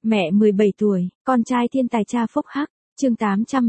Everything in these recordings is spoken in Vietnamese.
Mẹ 17 tuổi, con trai thiên tài cha phúc hắc, chương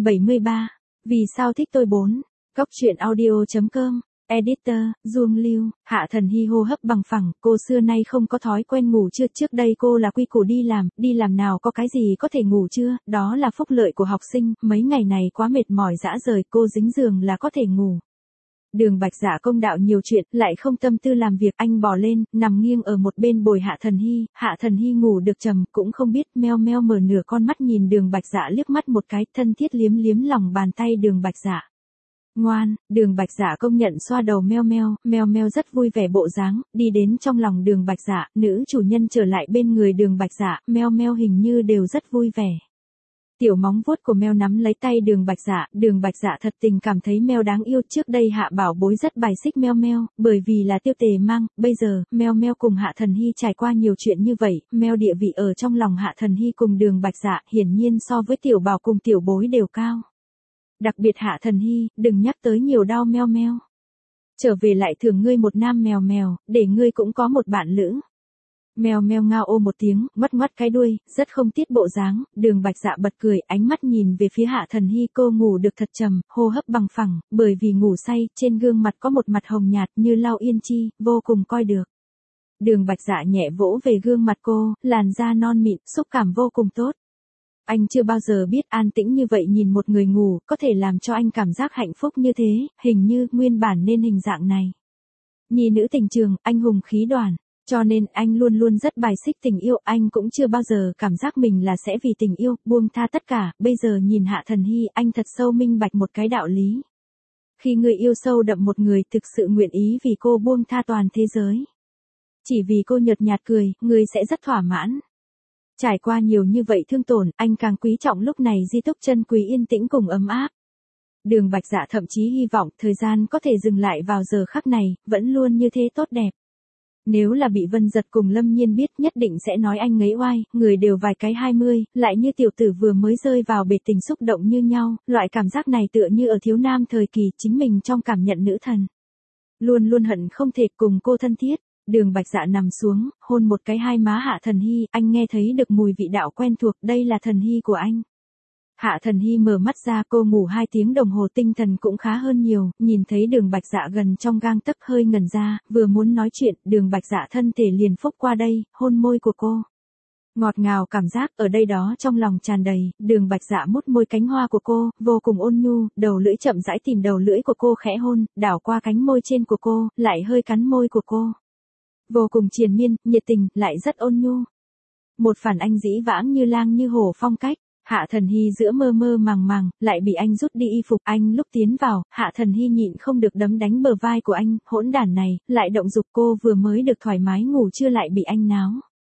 873. Vì sao thích tôi 4. Góc truyện audio.com. Editor, Duông Lưu. Hạ Thần Hy hô hấp bằng phẳng, cô xưa nay không có thói quen ngủ trưa, trước đây cô là quy củ đi làm nào có cái gì có thể ngủ trưa, đó là phúc lợi của học sinh, mấy ngày này quá mệt mỏi dã rời, cô dính giường là có thể ngủ. Đường Bạch Dạ công đạo nhiều chuyện, lại không tâm tư làm việc, anh bò lên, nằm nghiêng ở một bên bồi Hạ Thần Hy ngủ được trầm, cũng không biết, meo meo mở nửa con mắt nhìn Đường Bạch Dạ liếc mắt một cái, thân thiết liếm liếm lòng bàn tay Đường Bạch Dạ. Ngoan, Đường Bạch Dạ công nhận xoa đầu meo meo rất vui vẻ bộ dáng, đi đến trong lòng Đường Bạch Dạ, nữ chủ nhân trở lại bên người Đường Bạch Dạ, meo meo hình như đều rất vui vẻ. Tiểu móng vuốt của meo nắm lấy tay Đường Bạch Dạ thật tình cảm thấy meo đáng yêu, trước đây Hạ Bảo Bối rất bài xích meo, bởi vì là tiêu tề mang, bây giờ, meo cùng Hạ Thần Hy trải qua nhiều chuyện như vậy, meo địa vị ở trong lòng Hạ Thần Hy cùng Đường Bạch Dạ, hiển nhiên so với Tiểu Bảo cùng Tiểu Bối đều cao. Đặc biệt Hạ Thần Hy, đừng nhắc tới nhiều đau meo. Trở về lại thưởng ngươi một nam mèo, để ngươi cũng có một bạn lữ. Meo ngao ô một tiếng, ngoắt cái đuôi, rất không tiết bộ dáng, Đường Bạch Dạ bật cười, ánh mắt nhìn về phía Hạ Thần Hy, cô ngủ được thật trầm, hô hấp bằng phẳng, bởi vì ngủ say, trên gương mặt có một mặt hồng nhạt như lau yên chi, vô cùng coi được. Đường Bạch Dạ nhẹ vỗ về gương mặt cô, làn da non mịn, xúc cảm vô cùng tốt. Anh chưa bao giờ biết an tĩnh như vậy nhìn một người ngủ, có thể làm cho anh cảm giác hạnh phúc như thế, hình như nguyên bản nên hình dạng này. Nhi nữ tình trường, anh hùng khí đoàn. Cho nên anh luôn rất bài xích tình yêu, anh cũng chưa bao giờ cảm giác mình là sẽ vì tình yêu, buông tha tất cả, bây giờ nhìn Hạ Thần Hy, anh thật sâu minh bạch một cái đạo lý. Khi người yêu sâu đậm một người thực sự nguyện ý vì cô buông tha toàn thế giới. Chỉ vì cô nhợt nhạt cười, người sẽ rất thỏa mãn. Trải qua nhiều như vậy thương tổn, anh càng quý trọng lúc này di túc chân quý yên tĩnh cùng ấm áp. Đường Bạch Dạ thậm chí hy vọng thời gian có thể dừng lại vào giờ khắc này, vẫn luôn như thế tốt đẹp. Nếu là bị Vân Giật cùng Lâm Nhiên biết nhất định sẽ nói anh ngấy oai, người đều vài cái 20, lại như tiểu tử vừa mới rơi vào bể tình xúc động như nhau, loại cảm giác này tựa như ở thiếu nam thời kỳ chính mình trong cảm nhận nữ thần. Luôn hận không thể cùng cô thân thiết, Đường Bạch Dạ nằm xuống, hôn một cái hai má Hạ Thần Hy, anh nghe thấy được mùi vị đạo quen thuộc, đây là Thần Hy của anh. Hạ Thần Hy mở mắt ra, cô ngủ 2 tiếng đồng hồ tinh thần cũng khá hơn nhiều, nhìn thấy Đường Bạch Dạ gần trong gang tấc hơi ngẩn ra, vừa muốn nói chuyện, Đường Bạch Dạ thân thể liền phúc qua đây, hôn môi của cô. Ngọt ngào cảm giác ở đây đó trong lòng tràn đầy, Đường Bạch Dạ mút môi cánh hoa của cô, vô cùng ôn nhu, đầu lưỡi chậm rãi tìm đầu lưỡi của cô khẽ hôn, đảo qua cánh môi trên của cô, lại hơi cắn môi của cô. Vô cùng triền miên, nhiệt tình, lại rất ôn nhu. Một phản anh dĩ vãng như lang như hổ phong cách. Hạ Thần Hy giữa mơ màng, lại bị anh rút đi y phục, anh lúc tiến vào, Hạ Thần Hy nhịn không được đấm đánh bờ vai của anh, hỗn đản này, lại động dục cô vừa mới được thoải mái ngủ chưa lại bị anh náo.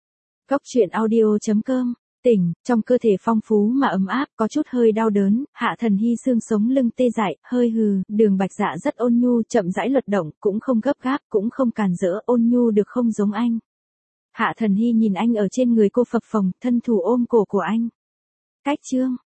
Góc truyện audio.com, tỉnh, trong cơ thể phong phú mà ấm áp, có chút hơi đau đớn, Hạ Thần Hy xương sống lưng tê dại, hơi hừ, Đường Bạch Dạ rất ôn nhu, chậm rãi luật động, cũng không gấp gáp, cũng không càn rỡ, ôn nhu được không giống anh. Hạ Thần Hy nhìn anh ở trên người cô phập phồng, thân thủ ôm cổ của anh. Cách chương